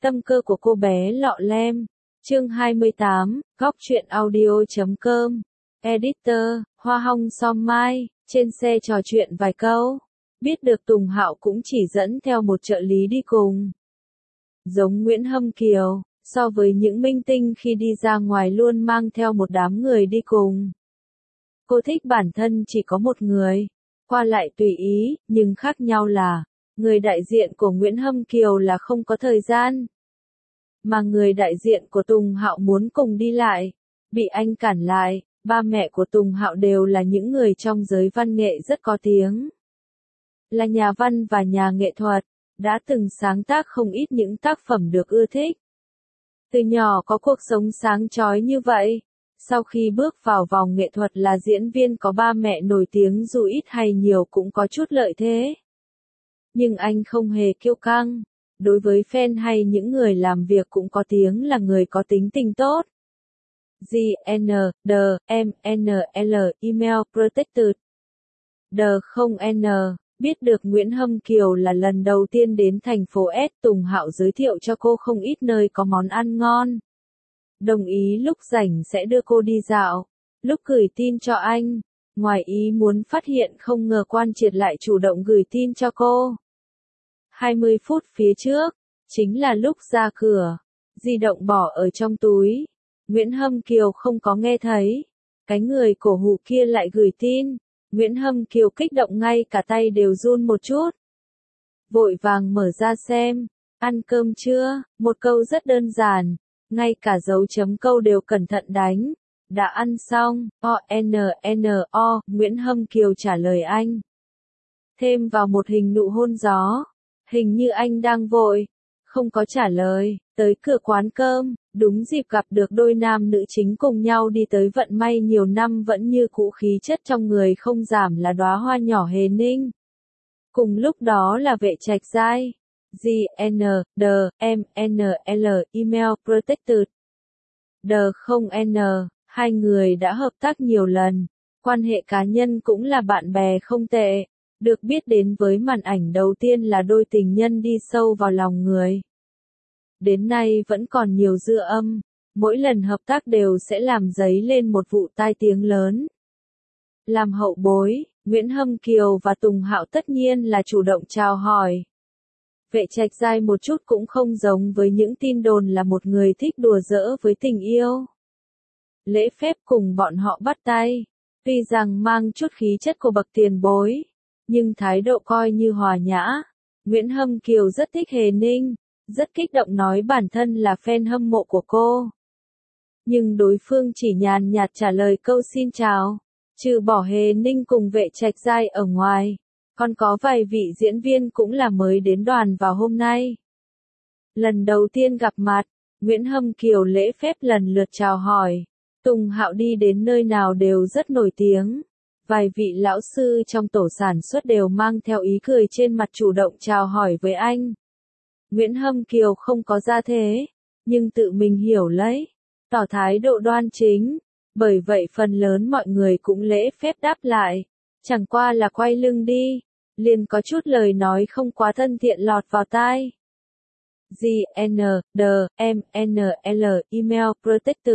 Tâm cơ của cô bé lọ lem. Chương 28, góc truyện audio.com. Editor, Hoa Hong Som Mai. Trên xe trò chuyện vài câu. Biết được Tùng Hạo cũng chỉ dẫn theo một trợ lý đi cùng. Giống Nguyễn Hâm Kiều, so với những minh tinh khi đi ra ngoài luôn mang theo một đám người đi cùng. Cô thích bản thân chỉ có một người, qua lại tùy ý, nhưng khác nhau là, người đại diện của Nguyễn Hâm Kiều là không có thời gian. Mà người đại diện của Tùng Hạo muốn cùng đi lại, bị anh cản lại. Ba mẹ của Tùng Hạo đều là những người trong giới văn nghệ rất có tiếng. Là nhà văn và nhà nghệ thuật, đã từng sáng tác không ít những tác phẩm được ưa thích. Từ nhỏ có cuộc sống sáng chói như vậy, sau khi bước vào vòng nghệ thuật là diễn viên có ba mẹ nổi tiếng dù ít hay nhiều cũng có chút lợi thế. Nhưng anh không hề kiêu căng, đối với fan hay những người làm việc cũng có tiếng là người có tính tình tốt. GNDMNL Email Protected. Biết được Nguyễn Hâm Kiều là lần đầu tiên đến thành phố S, Tùng Hạo giới thiệu cho cô không ít nơi có món ăn ngon. Đồng ý lúc rảnh sẽ đưa cô đi dạo. Lúc gửi tin cho anh, ngoài ý muốn phát hiện không ngờ Quan Triệt lại chủ động gửi tin cho cô. 20 phút phía trước, chính là lúc ra cửa, di động bỏ ở trong túi. Nguyễn Hâm Kiều không có nghe thấy. Cái người cổ hủ kia lại gửi tin. Nguyễn Hâm Kiều kích động ngay cả tay đều run một chút. Vội vàng mở ra xem. Ăn cơm chưa? Một câu rất đơn giản. Ngay cả dấu chấm câu đều cẩn thận đánh. Đã ăn xong. O-N-N-O. Nguyễn Hâm Kiều trả lời anh. Thêm vào một hình nụ hôn gió. Hình như anh đang vội. Không có trả lời. Tới cửa quán cơm, đúng dịp gặp được đôi nam nữ chính cùng nhau đi tới vận may nhiều năm vẫn như cũ khí chất trong người không giảm là đóa hoa nhỏ Hề Ninh. Cùng lúc đó là Vệ Trạch Giai. GNDMNL Email Protected. Hai người đã hợp tác nhiều lần, quan hệ cá nhân cũng là bạn bè không tệ, được biết đến với màn ảnh đầu tiên là đôi tình nhân đi sâu vào lòng người. Đến nay vẫn còn nhiều dư âm, mỗi lần hợp tác đều sẽ làm dấy lên một vụ tai tiếng lớn. Làm hậu bối, Nguyễn Hâm Kiều và Tùng Hạo tất nhiên là chủ động chào hỏi. Vệ Trạch Giai một chút cũng không giống với những tin đồn là một người thích đùa giỡn với tình yêu. Lễ phép cùng bọn họ bắt tay, tuy rằng mang chút khí chất của bậc tiền bối, nhưng thái độ coi như hòa nhã. Nguyễn Hâm Kiều rất thích Hề Ninh. Rất kích động nói bản thân là fan hâm mộ của cô. Nhưng đối phương chỉ nhàn nhạt trả lời câu xin chào. Trừ bỏ Hề Ninh cùng Vệ Trạch Giai ở ngoài, còn có vài vị diễn viên cũng là mới đến đoàn vào hôm nay. Lần đầu tiên gặp mặt, Nguyễn Hâm Kiều lễ phép lần lượt chào hỏi. Tùng Hạo đi đến nơi nào đều rất nổi tiếng. Vài vị lão sư trong tổ sản xuất đều mang theo ý cười trên mặt chủ động chào hỏi với anh. Nguyễn Hâm Kiều không có ra thế, nhưng tự mình hiểu lấy, tỏ thái độ đoan chính, bởi vậy phần lớn mọi người cũng lễ phép đáp lại, chẳng qua là quay lưng đi, liền có chút lời nói không quá thân thiện lọt vào tai. GNDMNL Email Protected.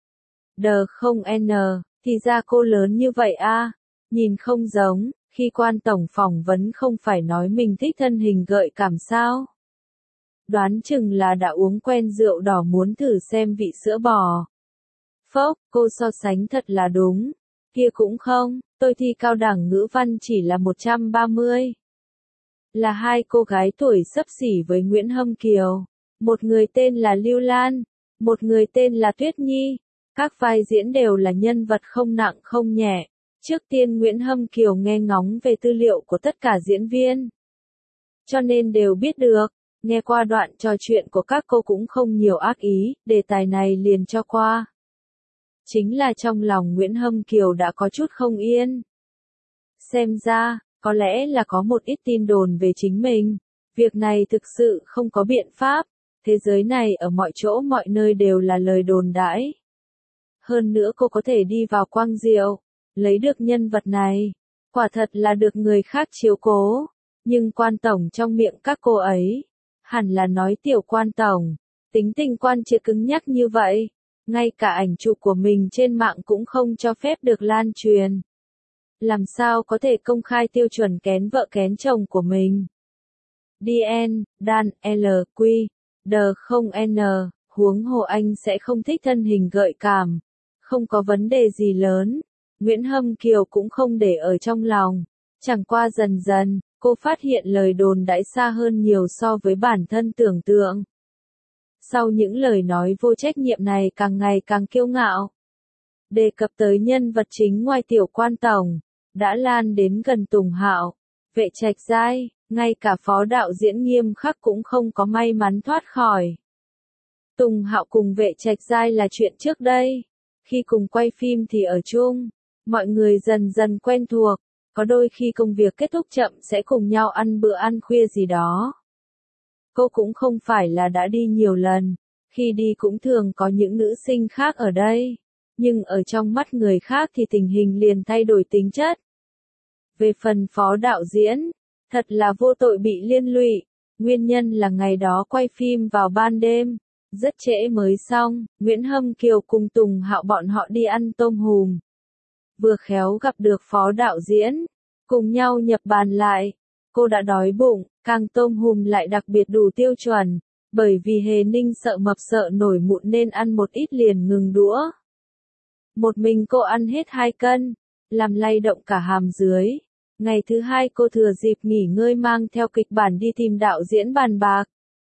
Thì ra cô lớn như vậy a, nhìn không giống, khi Quan tổng phỏng vấn không phải nói mình thích thân hình gợi cảm sao? Đoán chừng là đã uống quen rượu đỏ muốn thử xem vị sữa bò. Phốc, cô so sánh thật là đúng. Kia cũng không, tôi thi cao đẳng ngữ văn chỉ là 130. Là hai cô gái tuổi xấp xỉ với Nguyễn Hâm Kiều. Một người tên là Lưu Lan, một người tên là Tuyết Nhi. Các vai diễn đều là nhân vật không nặng không nhẹ. Trước tiên Nguyễn Hâm Kiều nghe ngóng về tư liệu của tất cả diễn viên, cho nên đều biết được. Nghe qua đoạn trò chuyện của các cô cũng không nhiều ác ý, đề tài này liền cho qua. Chính là trong lòng Nguyễn Hâm Kiều đã có chút không yên. Xem ra, có lẽ là có một ít tin đồn về chính mình. Việc này thực sự không có biện pháp. Thế giới này ở mọi chỗ mọi nơi đều là lời đồn đãi. Hơn nữa cô có thể đi vào quang diệu, lấy được nhân vật này. Quả thật là được người khác chiếu cố. Nhưng Quan tổng trong miệng các cô ấy, Hẳn là nói Tiểu Quan tổng, tính tình Quan Triệt cứng nhắc như vậy, ngay cả ảnh chụp của mình trên mạng cũng không cho phép được lan truyền. Làm sao có thể công khai tiêu chuẩn kén vợ kén chồng của mình? DN, Dan, LQ, D không N, huống hồ anh sẽ không thích thân hình gợi cảm. Không có vấn đề gì lớn, Nguyễn Hâm Kiều cũng không để ở trong lòng. Chẳng qua dần dần, cô phát hiện lời đồn đãi xa hơn nhiều so với bản thân tưởng tượng. Sau những lời nói vô trách nhiệm này càng ngày càng kiêu ngạo. Đề cập tới nhân vật chính ngoài Tiểu Quan tổng, đã lan đến gần Tùng Hạo, Vệ Trạch Giai, ngay cả phó đạo diễn nghiêm khắc cũng không có may mắn thoát khỏi. Tùng Hạo cùng Vệ Trạch Giai là chuyện trước đây, khi cùng quay phim thì ở chung, mọi người dần dần quen thuộc, có đôi khi công việc kết thúc chậm sẽ cùng nhau ăn bữa ăn khuya gì đó. Cô cũng không phải là đã đi nhiều lần, khi đi cũng thường có những nữ sinh khác ở đây, nhưng ở trong mắt người khác thì tình hình liền thay đổi tính chất. Về phần phó đạo diễn, thật là vô tội bị liên lụy, nguyên nhân là ngày đó quay phim vào ban đêm, rất trễ mới xong, Nguyễn Hâm Kiều cùng Tùng Hạo bọn họ đi ăn tôm hùm. Vừa khéo gặp được phó đạo diễn, cùng nhau nhập bàn lại, cô đã đói bụng, càng tôm hùm lại đặc biệt đủ tiêu chuẩn, bởi vì Hề Ninh sợ mập sợ nổi mụn nên ăn một ít liền ngừng đũa. Một mình cô ăn hết 2 cân, làm lay động cả hàm dưới. Ngày thứ 2 cô thừa dịp nghỉ ngơi mang theo kịch bản đi tìm đạo diễn bàn bạc.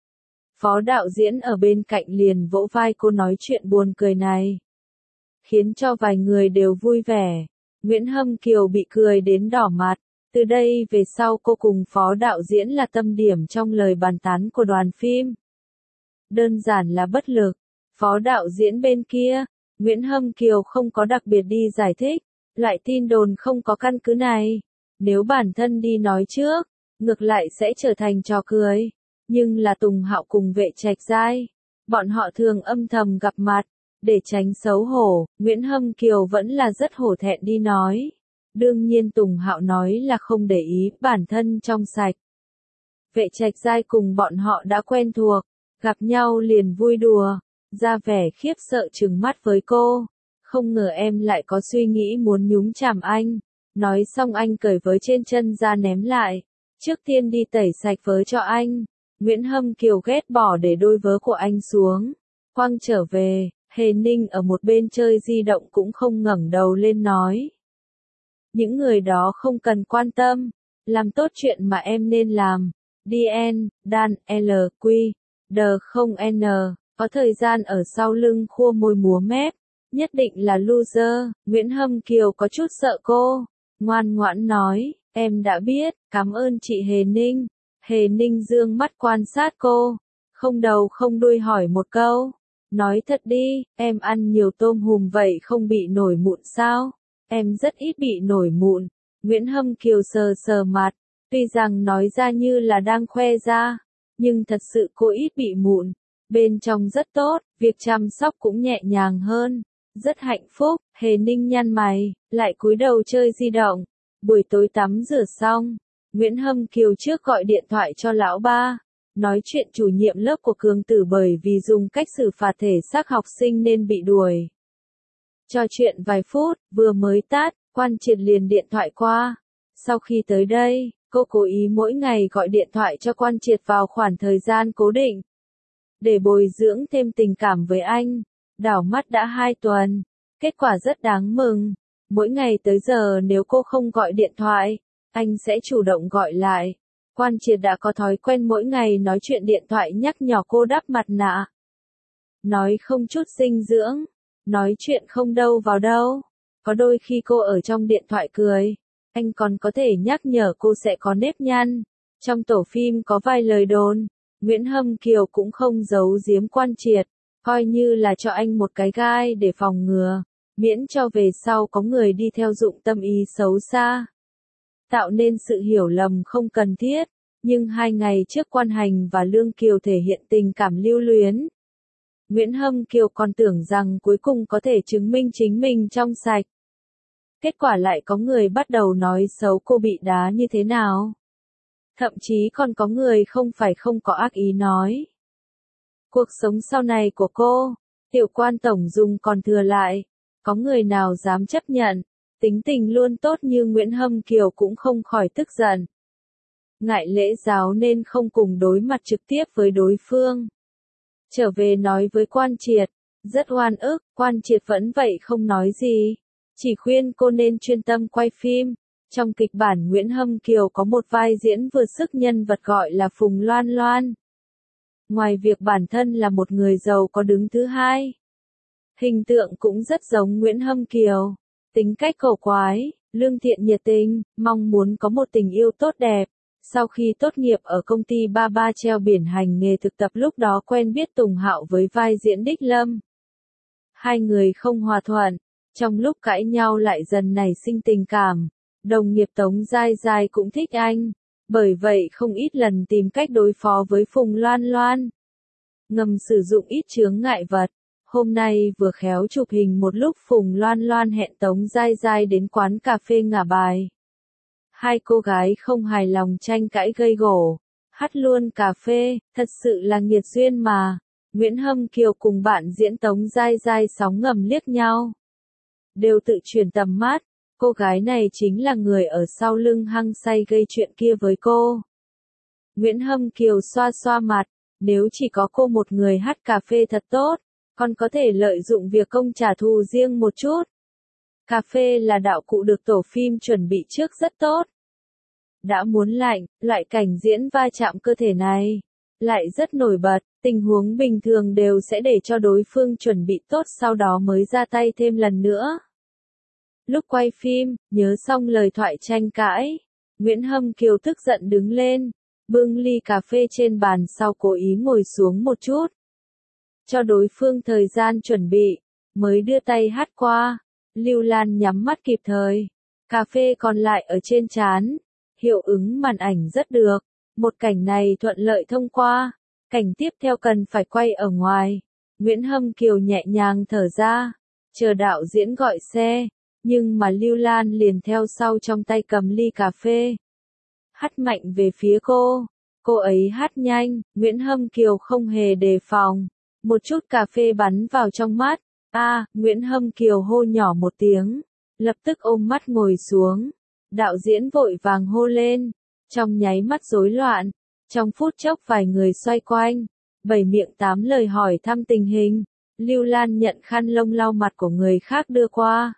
Phó đạo diễn ở bên cạnh liền vỗ vai cô nói chuyện buồn cười này, khiến cho vài người đều vui vẻ. Nguyễn Hâm Kiều bị cười đến đỏ mặt. Từ đây về sau cô cùng phó đạo diễn là tâm điểm trong lời bàn tán của đoàn phim. Đơn giản là bất lực. Phó đạo diễn bên kia, Nguyễn Hâm Kiều không có đặc biệt đi giải thích, lại tin đồn không có căn cứ này. Nếu bản thân đi nói trước, ngược lại sẽ trở thành trò cười. Nhưng là Tùng Hạo cùng Vệ Trạch Giai, bọn họ thường âm thầm gặp mặt, để tránh xấu hổ, Nguyễn Hâm Kiều vẫn là rất hổ thẹn đi nói. Đương nhiên Tùng Hạo nói là không để ý, bản thân trong sạch. Vệ Trạch Giai cùng bọn họ đã quen thuộc, gặp nhau liền vui đùa, ra vẻ khiếp sợ trừng mắt với cô. Không ngờ em lại có suy nghĩ muốn nhúng chàm anh. Nói xong anh cởi vớ trên chân ra ném lại. Trước tiên đi tẩy sạch vớ cho anh. Nguyễn Hâm Kiều ghét bỏ để đôi vớ của anh xuống. Quăng trở về, Hề Ninh ở một bên chơi di động cũng không ngẩng đầu lên nói. Những người đó không cần quan tâm, làm tốt chuyện mà em nên làm. DN, Dan, LQ, D không N, có thời gian ở sau lưng khua môi múa mép, nhất định là loser. Nguyễn Hâm Kiều có chút sợ cô, ngoan ngoãn nói, em đã biết, cảm ơn chị Hề Ninh. Hề Ninh dương mắt quan sát cô, không đầu không đuôi hỏi một câu, nói thật đi, em ăn nhiều tôm hùm vậy không bị nổi mụn sao? Em rất ít bị nổi mụn. Nguyễn Hâm Kiều sờ sờ mặt, tuy rằng nói ra như là đang khoe ra, nhưng thật sự cô ít bị mụn. Bên trong rất tốt, việc chăm sóc cũng nhẹ nhàng hơn, rất hạnh phúc. Hề Ninh nhăn mày, lại cúi đầu chơi di động. Buổi tối tắm rửa xong, Nguyễn Hâm Kiều trước gọi điện thoại cho lão ba, nói chuyện chủ nhiệm lớp của Cường Tử bởi vì dùng cách xử phạt thể xác học sinh nên bị đuổi. Trò chuyện vài phút, vừa mới tắt, Quan Triệt liền điện thoại qua. Sau khi tới đây, cô cố ý mỗi ngày gọi điện thoại cho Quan Triệt vào khoảng thời gian cố định, để bồi dưỡng thêm tình cảm với anh. Đảo mắt đã 2 tuần, kết quả rất đáng mừng. Mỗi ngày tới giờ nếu cô không gọi điện thoại, anh sẽ chủ động gọi lại. Quan Triệt đã có thói quen mỗi ngày nói chuyện điện thoại nhắc nhở cô đắp mặt nạ. Nói không chút dinh dưỡng, nói chuyện không đâu vào đâu. Có đôi khi cô ở trong điện thoại cười, anh còn có thể nhắc nhở cô sẽ có nếp nhăn. Trong tổ phim có vài lời đồn, Nguyễn Hâm Kiều cũng không giấu giếm Quan Triệt, coi như là cho anh một cái gai để phòng ngừa, miễn cho về sau có người đi theo dụng tâm ý xấu xa, tạo nên sự hiểu lầm không cần thiết. Nhưng 2 ngày trước Quan Hành và Lương Kiều thể hiện tình cảm lưu luyến, Nguyễn Hâm Kiều còn tưởng rằng cuối cùng có thể chứng minh chính mình trong sạch. Kết quả lại có người bắt đầu nói xấu cô bị đá như thế nào. Thậm chí còn có người không phải không có ác ý nói. Cuộc sống sau này của cô, Tiểu Quan tổng dùng còn thừa lại, có người nào dám chấp nhận, tính tình luôn tốt như Nguyễn Hâm Kiều cũng không khỏi tức giận. Ngại lễ giáo nên không cùng đối mặt trực tiếp với đối phương. Trở về nói với Quan Triệt, rất oan ức, Quan Triệt vẫn vậy không nói gì, chỉ khuyên cô nên chuyên tâm quay phim. Trong kịch bản Nguyễn Hâm Kiều có một vai diễn vừa sức nhân vật gọi là Phùng Loan Loan. Ngoài việc bản thân là một người giàu có đứng thứ hai, hình tượng cũng rất giống Nguyễn Hâm Kiều, tính cách cổ quái, lương thiện nhiệt tình, mong muốn có một tình yêu tốt đẹp. Sau khi tốt nghiệp ở công ty Ba Ba treo biển hành nghề thực tập lúc đó quen biết Tùng Hạo với vai diễn Đích Lâm. Hai người không hòa thuận, trong lúc cãi nhau lại dần nảy sinh tình cảm. Đồng nghiệp Tống Giai Giai cũng thích anh, bởi vậy không ít lần tìm cách đối phó với Phùng Loan Loan. Ngầm sử dụng ít chướng ngại vật. Hôm nay vừa khéo chụp hình một lúc Phùng Loan Loan hẹn Tống Giai Giai đến quán cà phê ngả bài. Hai cô gái không hài lòng tranh cãi gây gổ, hắt luôn cà phê, thật sự là nghiệt duyên mà. Nguyễn Hâm Kiều cùng bạn diễn Tống Giai Giai sóng ngầm liếc nhau. Đều tự chuyển tầm mắt, cô gái này chính là người ở sau lưng hăng say gây chuyện kia với cô. Nguyễn Hâm Kiều xoa xoa mặt, nếu chỉ có cô một người hắt cà phê thật tốt, còn có thể lợi dụng việc công trả thù riêng một chút. Cà phê là đạo cụ được tổ phim chuẩn bị trước rất tốt. Đã muốn lạnh, loại cảnh diễn va chạm cơ thể này lại rất nổi bật, tình huống bình thường đều sẽ để cho đối phương chuẩn bị tốt sau đó mới ra tay thêm lần nữa. Lúc quay phim, nhớ xong lời thoại tranh cãi, Nguyễn Hâm Kiều tức giận đứng lên, bưng ly cà phê trên bàn sau cố ý ngồi xuống một chút. Cho đối phương thời gian chuẩn bị, mới đưa tay hắt qua. Lưu Lan nhắm mắt kịp thời. Cà phê còn lại ở trên trán. Hiệu ứng màn ảnh rất được. Một cảnh này thuận lợi thông qua. Cảnh tiếp theo cần phải quay ở ngoài. Nguyễn Hâm Kiều nhẹ nhàng thở ra. Chờ đạo diễn gọi xe. Nhưng mà Lưu Lan liền theo sau trong tay cầm ly cà phê. Hắt mạnh về phía cô. Cô ấy hắt nhanh. Nguyễn Hâm Kiều không hề đề phòng. Một chút cà phê bắn vào trong mắt. Nguyễn Hâm Kiều hô nhỏ một tiếng, lập tức ôm mắt ngồi xuống. Đạo diễn vội vàng hô lên, trong nháy mắt rối loạn, trong phút chốc vài người xoay quanh, bảy miệng tám lời hỏi thăm tình hình. Lưu Lan nhận khăn lông lau mặt của người khác đưa qua.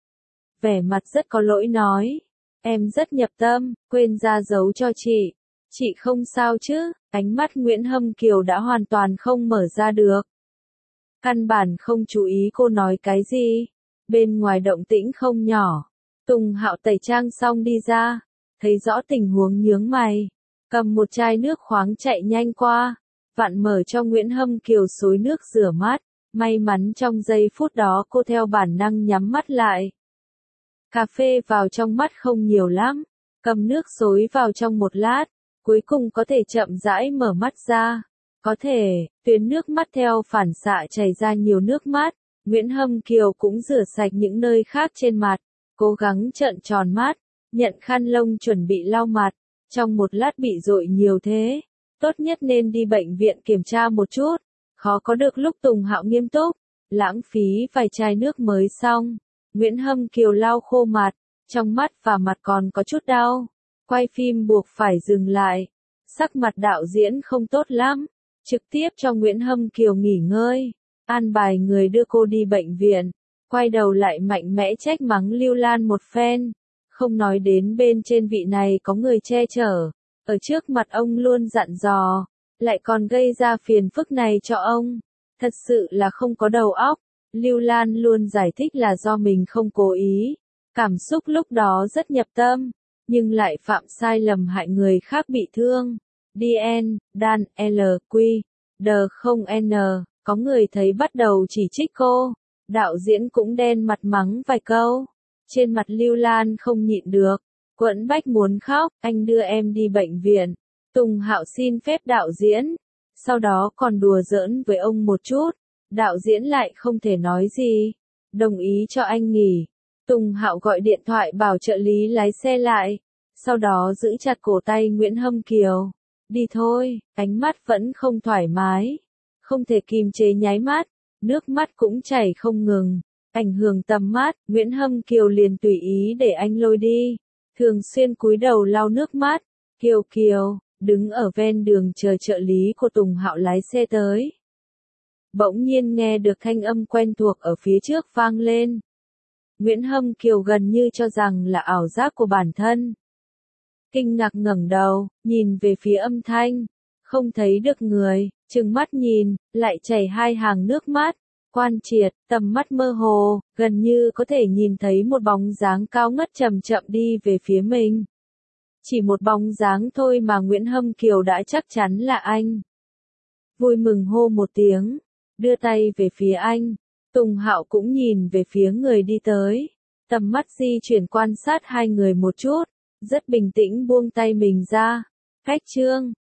Vẻ mặt rất có lỗi nói, em rất nhập tâm, quên ra giấu cho chị. Chị không sao chứ? Ánh mắt Nguyễn Hâm Kiều đã hoàn toàn không mở ra được. Căn bản không chú ý cô nói cái gì. Bên ngoài động tĩnh không nhỏ. Tùng Hạo tẩy trang xong đi ra. Thấy rõ tình huống nhướng mày. Cầm một chai nước khoáng chạy nhanh qua. Vặn mở cho Nguyễn Hâm Kiều xối nước rửa mắt. May mắn trong giây phút đó cô theo bản năng nhắm mắt lại. Cà phê vào trong mắt không nhiều lắm. Cầm nước xối vào trong một lát. Cuối cùng có thể chậm rãi mở mắt ra. Có thể, tuyến nước mắt theo phản xạ chảy ra nhiều nước mắt. Nguyễn Hâm Kiều cũng rửa sạch những nơi khác trên mặt. Cố gắng trợn tròn mắt. Nhận khăn lông chuẩn bị lau mặt. Trong một lát bị dội nhiều thế. Tốt nhất nên đi bệnh viện kiểm tra một chút. Khó có được lúc Tùng Hạo nghiêm túc. Lãng phí vài chai nước mới xong. Nguyễn Hâm Kiều lau khô mặt. Trong mắt và mặt còn có chút đau. Quay phim buộc phải dừng lại. Sắc mặt đạo diễn không tốt lắm. Trực tiếp cho Nguyễn Hâm Kiều nghỉ ngơi. An bài người đưa cô đi bệnh viện. Quay đầu lại mạnh mẽ trách mắng Lưu Lan một phen. Không nói đến bên trên vị này có người che chở. Ở trước mặt ông luôn dặn dò. Lại còn gây ra phiền phức này cho ông. Thật sự là không có đầu óc. Lưu Lan luôn giải thích là do mình không cố ý. Cảm xúc lúc đó rất nhập tâm. Nhưng lại phạm sai lầm hại người khác bị thương. DN, Dan, L, Q, D không N, có người thấy bắt đầu chỉ trích cô. Đạo diễn cũng đen mặt mắng vài câu. Trên mặt Lưu Lan không nhịn được. Quẫn bách muốn khóc, anh đưa em đi bệnh viện. Tùng Hạo xin phép đạo diễn. Sau đó còn đùa giỡn với ông một chút. Đạo diễn lại không thể nói gì. Đồng ý cho anh nghỉ. Tùng Hạo gọi điện thoại bảo trợ lý lái xe lại. sau đó giữ chặt cổ tay Nguyễn Hâm Kiều. Đi thôi, ánh mắt vẫn không thoải mái, không thể kìm chế nháy mắt, nước mắt cũng chảy không ngừng, ảnh hưởng tầm mắt, Nguyễn Hâm Kiều liền tùy ý để anh lôi đi, thường xuyên cúi đầu lau nước mắt. Kiều Kiều, đứng ở ven đường chờ trợ lý của Tùng Hạo lái xe tới. Bỗng nhiên nghe được thanh âm quen thuộc ở phía trước vang lên. Nguyễn Hâm Kiều gần như cho rằng là ảo giác của bản thân. Kinh ngạc ngẩng đầu, nhìn về phía âm thanh, không thấy được người, trừng mắt nhìn, lại chảy hai hàng nước mắt, quan triệt, tầm mắt mơ hồ, gần như có thể nhìn thấy một bóng dáng cao ngất chậm chậm đi về phía mình. Chỉ một bóng dáng thôi mà Nguyễn Hâm Kiều đã chắc chắn là anh. Vui mừng hô một tiếng, đưa tay về phía anh. Tùng Hạo cũng nhìn về phía người đi tới, tầm mắt di chuyển quan sát hai người một chút, rất bình tĩnh buông tay mình ra. Khách Trương,